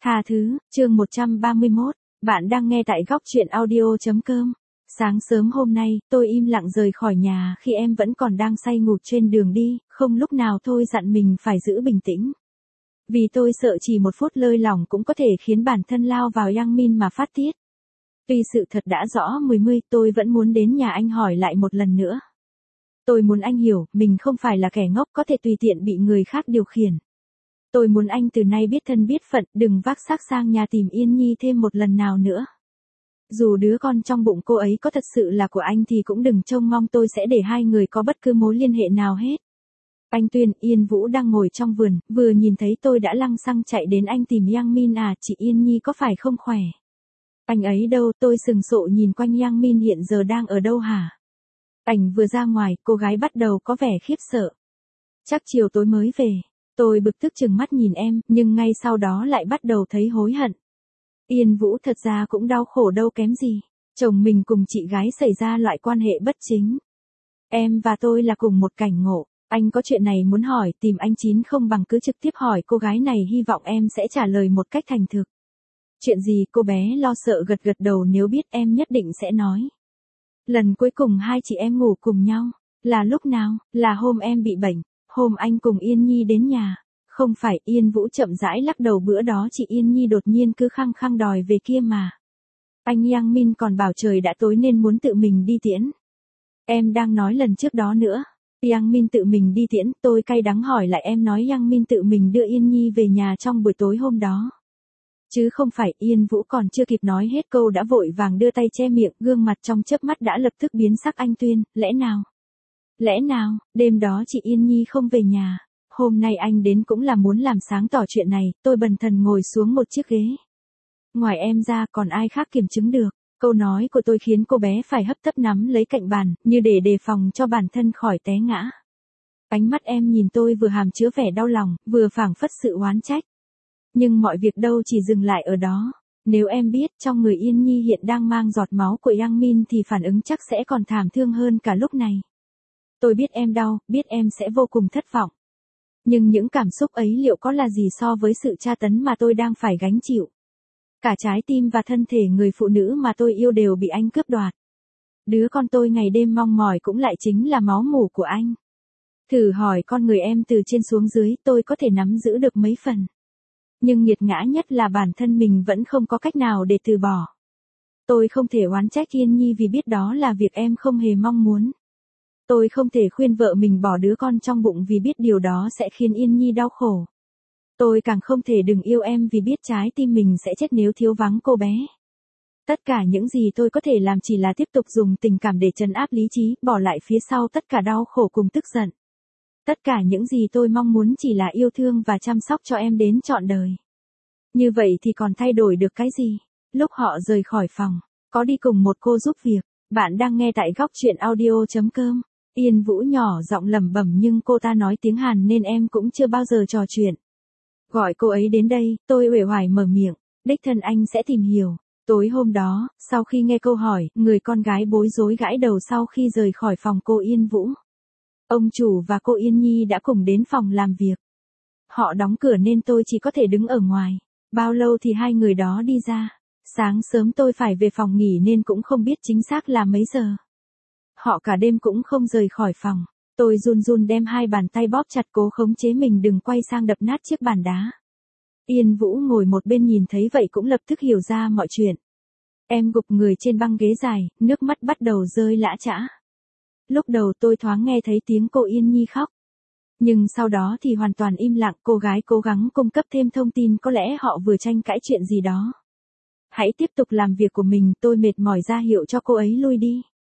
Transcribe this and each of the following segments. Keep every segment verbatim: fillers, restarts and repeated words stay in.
Tha thứ, chương một trăm ba mươi mốt, bạn đang nghe tại góc truyện audio.com. Sáng sớm hôm nay, tôi im lặng rời khỏi nhà khi em vẫn còn đang say ngủ trên đường đi, không lúc nào thôi dặn mình phải giữ bình tĩnh. Vì tôi sợ chỉ một phút lơi lỏng cũng có thể khiến bản thân lao vào Yang Min mà phát tiết. Tuy sự thật đã rõ mười mươi, tôi vẫn muốn đến nhà anh hỏi lại một lần nữa. Tôi muốn anh hiểu, mình không phải là kẻ ngốc có thể tùy tiện bị người khác điều khiển. Tôi muốn anh từ nay biết thân biết phận, đừng vác xác sang nhà tìm Yên Nhi thêm một lần nào nữa. Dù đứa con trong bụng cô ấy có thật sự là của anh thì cũng đừng trông mong tôi sẽ để hai người có bất cứ mối liên hệ nào hết. Anh Tuyên, Yên Vũ đang ngồi trong vườn, vừa nhìn thấy tôi đã lăng xăng chạy đến anh tìm Yang Min à, chị Yên Nhi có phải không khỏe? Anh ấy đâu? Tôi sừng sộ nhìn quanh Yang Min hiện giờ đang ở đâu hả? Ảnh vừa ra ngoài, cô gái bắt đầu có vẻ khiếp sợ. Chắc chiều tối mới về. Tôi bực tức trừng mắt nhìn em, nhưng ngay sau đó lại bắt đầu thấy hối hận. Yên Vũ thật ra cũng đau khổ đâu kém gì. Chồng mình cùng chị gái xảy ra loại quan hệ bất chính. Em và tôi là cùng một cảnh ngộ. Anh có chuyện này muốn hỏi, tìm anh Chín không bằng cứ trực tiếp hỏi cô gái này, hy vọng em sẽ trả lời một cách thành thực. Chuyện gì? Cô bé lo sợ gật gật đầu, nếu biết em nhất định sẽ nói. Lần cuối cùng hai chị em ngủ cùng nhau, là lúc nào? Là hôm em bị bệnh, hôm anh cùng Yên Nhi đến nhà. Không phải. Yên Vũ chậm rãi lắc đầu, bữa đó chị Yên Nhi đột nhiên cứ khăng khăng đòi về kia mà. Anh Yang Min còn bảo trời đã tối nên muốn tự mình đi tiễn. Em đang nói lần trước đó nữa. Yang Min tự mình đi tiễn, tôi cay đắng hỏi lại, em nói Yang Min tự mình đưa Yên Nhi về nhà trong buổi tối hôm đó. Chứ không phải. Yên Vũ còn chưa kịp nói hết câu đã vội vàng đưa tay che miệng, gương mặt trong chớp mắt đã lập tức biến sắc. Anh Tuyên, lẽ nào? Lẽ nào, đêm đó chị Yên Nhi không về nhà? Hôm nay anh đến cũng là muốn làm sáng tỏ chuyện này. Tôi bần thần ngồi xuống một chiếc ghế. Ngoài em ra còn ai khác kiểm chứng được? Câu nói của tôi khiến cô bé phải hấp tấp nắm lấy cạnh bàn, như để đề phòng cho bản thân khỏi té ngã. Ánh mắt em nhìn tôi vừa hàm chứa vẻ đau lòng, vừa phảng phất sự oán trách. Nhưng mọi việc đâu chỉ dừng lại ở đó. Nếu em biết trong người Yên Nhi hiện đang mang giọt máu của Yang Min thì phản ứng chắc sẽ còn thảm thương hơn cả lúc này. Tôi biết em đau, biết em sẽ vô cùng thất vọng. Nhưng những cảm xúc ấy liệu có là gì so với sự tra tấn mà tôi đang phải gánh chịu? Cả trái tim và thân thể người phụ nữ mà tôi yêu đều bị anh cướp đoạt. Đứa con tôi ngày đêm mong mỏi cũng lại chính là máu mủ của anh. Thử hỏi con người em từ trên xuống dưới, tôi có thể nắm giữ được mấy phần. Nhưng nghiệt ngã nhất là bản thân mình vẫn không có cách nào để từ bỏ. Tôi không thể oán trách Yên Nhi vì biết đó là việc em không hề mong muốn. Tôi không thể khuyên vợ mình bỏ đứa con trong bụng vì biết điều đó sẽ khiến Yên Nhi đau khổ. Tôi càng không thể đừng yêu em vì biết trái tim mình sẽ chết nếu thiếu vắng cô bé. Tất cả những gì tôi có thể làm chỉ là tiếp tục dùng tình cảm để trấn áp lý trí, bỏ lại phía sau tất cả đau khổ cùng tức giận. Tất cả những gì tôi mong muốn chỉ là yêu thương và chăm sóc cho em đến trọn đời. Như vậy thì còn thay đổi được cái gì? Lúc họ rời khỏi phòng, có đi cùng một cô giúp việc. Bạn đang nghe tại góc truyện audio.com. Yên Vũ nhỏ giọng lẩm bẩm, nhưng cô ta nói tiếng Hàn nên em cũng chưa bao giờ trò chuyện. Gọi cô ấy đến đây, tôi uể oải mở miệng. Đích thân anh sẽ tìm hiểu. Tối hôm đó, sau khi nghe câu hỏi, người con gái bối rối gãi đầu sau khi rời khỏi phòng cô Yên Vũ. Ông chủ và cô Yên Nhi đã cùng đến phòng làm việc. Họ đóng cửa nên tôi chỉ có thể đứng ở ngoài. Bao lâu thì hai người đó đi ra? Sáng sớm tôi phải về phòng nghỉ nên cũng không biết chính xác là mấy giờ. Họ cả đêm cũng không rời khỏi phòng. Tôi run run đem hai bàn tay bóp chặt cố khống chế mình đừng quay sang đập nát chiếc bàn đá. Yên Vũ ngồi một bên nhìn thấy vậy cũng lập tức hiểu ra mọi chuyện. Em gục người trên băng ghế dài, nước mắt bắt đầu rơi lã chã. Lúc đầu tôi thoáng nghe thấy tiếng cô Yên Nhi khóc. Nhưng sau đó thì hoàn toàn im lặng, cô gái cố gắng cung cấp thêm thông tin, có lẽ họ vừa tranh cãi chuyện gì đó. Hãy tiếp tục làm việc của mình, tôi mệt mỏi ra hiệu cho cô ấy lui đi.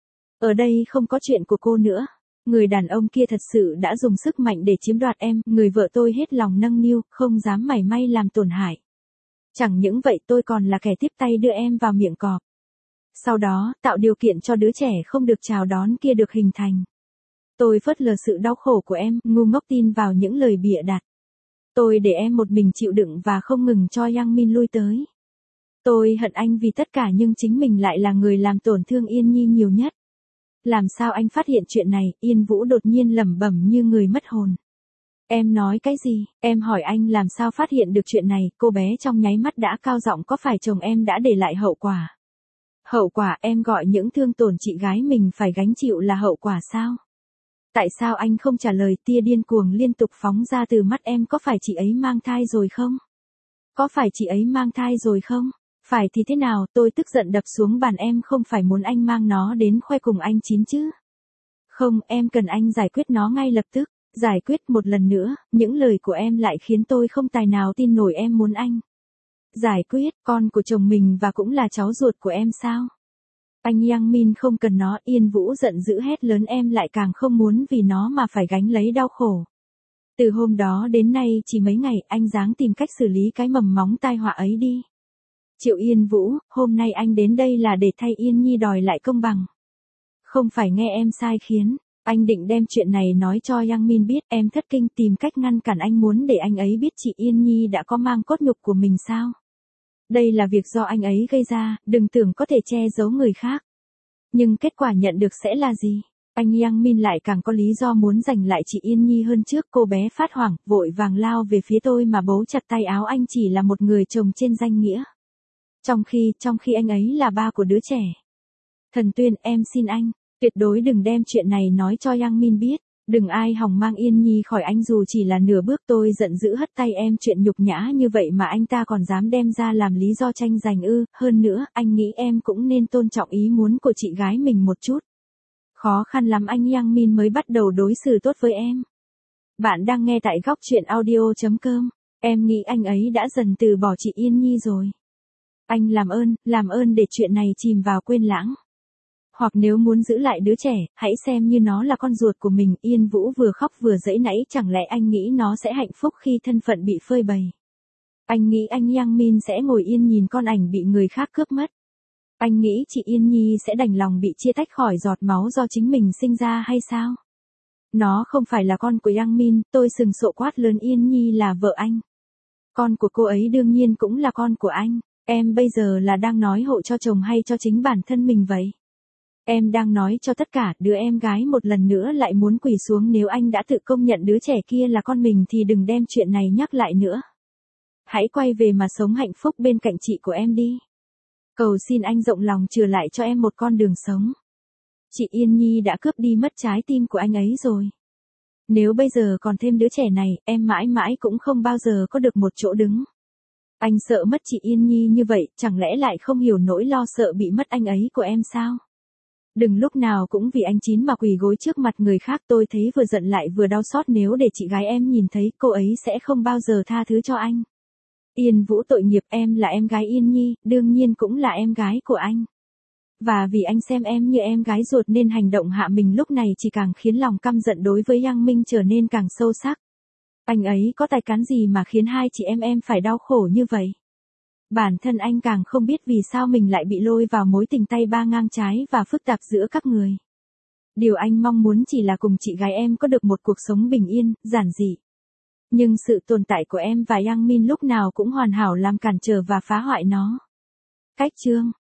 Ở đây không có chuyện của cô nữa. Người đàn ông kia thật sự đã dùng sức mạnh để chiếm đoạt em, người vợ tôi hết lòng nâng niu, không dám mảy may làm tổn hại. Chẳng những vậy tôi còn là kẻ tiếp tay đưa em vào miệng cọp. Sau đó, tạo điều kiện cho đứa trẻ không được chào đón kia được hình thành. Tôi phớt lờ sự đau khổ của em, ngu ngốc tin vào những lời bịa đặt. Tôi để em một mình chịu đựng và không ngừng cho Yang Min lui tới. Tôi hận anh vì tất cả nhưng chính mình lại là người làm tổn thương Yên Nhi nhiều nhất. Làm sao anh phát hiện chuyện này? Yên Vũ đột nhiên lẩm bẩm như người mất hồn. Em nói cái gì? Em hỏi anh làm sao phát hiện được chuyện này, cô bé trong nháy mắt đã cao giọng có phải chồng em đã để lại hậu quả? Hậu quả em gọi những thương tổn chị gái mình phải gánh chịu là hậu quả sao? Tại sao anh không trả lời? Tia điên cuồng liên tục phóng ra từ mắt em. Có phải chị ấy mang thai rồi không? Có phải chị ấy mang thai rồi không? Phải thì thế nào? Tôi tức giận đập xuống bàn. Em không phải muốn anh mang nó đến khoe cùng anh chín chứ? Không, em cần anh giải quyết nó ngay lập tức. Giải quyết. Một lần nữa, những lời của em lại khiến tôi không tài nào tin nổi. Em muốn anh giải quyết con của chồng mình và cũng là cháu ruột của em sao? Anh Yang Min không cần nó. Yên Vũ giận dữ hét lớn. Em lại càng không muốn vì nó mà phải gánh lấy đau khổ. Từ hôm đó đến nay chỉ mấy ngày, anh ráng tìm cách xử lý cái mầm móng tai họa ấy đi. Triệu Yên Vũ, hôm nay anh đến đây là để thay Yên Nhi đòi lại công bằng. Không phải nghe em sai khiến. Anh định đem chuyện này nói cho Yang Min biết. Em thất kinh tìm cách ngăn cản. Anh muốn để anh ấy biết chị Yên Nhi đã có mang cốt nhục của mình sao? Đây là việc do anh ấy gây ra, đừng tưởng có thể che giấu người khác. Nhưng kết quả nhận được sẽ là gì? Anh Yang Min lại càng có lý do muốn giành lại chị Yên Nhi hơn trước. Cô bé phát hoảng, vội vàng lao về phía tôi mà bấu chặt tay áo. Anh chỉ là một người chồng trên danh nghĩa. Trong khi, trong khi anh ấy là ba của đứa trẻ. Thần Tuyên, em xin anh, tuyệt đối đừng đem chuyện này nói cho Yang Min biết. Đừng ai hòng mang Yên Nhi khỏi anh dù chỉ là nửa bước. Tôi giận dữ hất tay. Em chuyện nhục nhã như vậy mà anh ta còn dám đem ra làm lý do tranh giành ư? Hơn nữa, anh nghĩ em cũng nên tôn trọng ý muốn của chị gái mình một chút. Khó khăn lắm anh Yang Min mới bắt đầu đối xử tốt với em. Bạn đang nghe tại góc truyện audio chấm com. Em nghĩ anh ấy đã dần từ bỏ chị Yên Nhi rồi. Anh làm ơn, làm ơn để chuyện này chìm vào quên lãng. Hoặc nếu muốn giữ lại đứa trẻ, hãy xem như nó là con ruột của mình. Yên Vũ vừa khóc vừa giãy nãy. Chẳng lẽ anh nghĩ nó sẽ hạnh phúc khi thân phận bị phơi bày? Anh nghĩ anh Yang Min sẽ ngồi yên nhìn con ảnh bị người khác cướp mất? Anh nghĩ chị Yên Nhi sẽ đành lòng bị chia tách khỏi giọt máu do chính mình sinh ra hay sao? Nó không phải là con của Yang Min. Tôi sừng sộ quát lớn. Yên Nhi là vợ anh. Con của cô ấy đương nhiên cũng là con của anh. Em bây giờ là đang nói hộ cho chồng hay cho chính bản thân mình vậy? Em đang nói cho tất cả. Đứa em gái một lần nữa lại muốn quỳ xuống. Nếu anh đã tự công nhận đứa trẻ kia là con mình thì đừng đem chuyện này nhắc lại nữa. Hãy quay về mà sống hạnh phúc bên cạnh chị của em đi. Cầu xin anh rộng lòng chừa lại cho em một con đường sống. Chị Yên Nhi đã cướp đi mất trái tim của anh ấy rồi. Nếu bây giờ còn thêm đứa trẻ này, em mãi mãi cũng không bao giờ có được một chỗ đứng. Anh sợ mất chị Yên Nhi như vậy, chẳng lẽ lại không hiểu nỗi lo sợ bị mất anh ấy của em sao? Đừng lúc nào cũng vì anh Chín mà quỳ gối trước mặt người khác. Tôi thấy vừa giận lại vừa đau xót. Nếu để chị gái em nhìn thấy, cô ấy sẽ không bao giờ tha thứ cho anh. Yên Vũ tội nghiệp. Em là em gái Yên Nhi, đương nhiên cũng là em gái của anh. Và vì anh xem em như em gái ruột nên hành động hạ mình lúc này chỉ càng khiến lòng căm giận đối với Yang Minh trở nên càng sâu sắc. Anh ấy có tài cán gì mà khiến hai chị em em phải đau khổ như vậy? Bản thân anh càng không biết vì sao mình lại bị lôi vào mối tình tay ba ngang trái và phức tạp giữa các người. Điều anh mong muốn chỉ là cùng chị gái em có được một cuộc sống bình yên, giản dị. Nhưng sự tồn tại của em và Yang Min lúc nào cũng hoàn hảo làm cản trở và phá hoại nó. Cách chương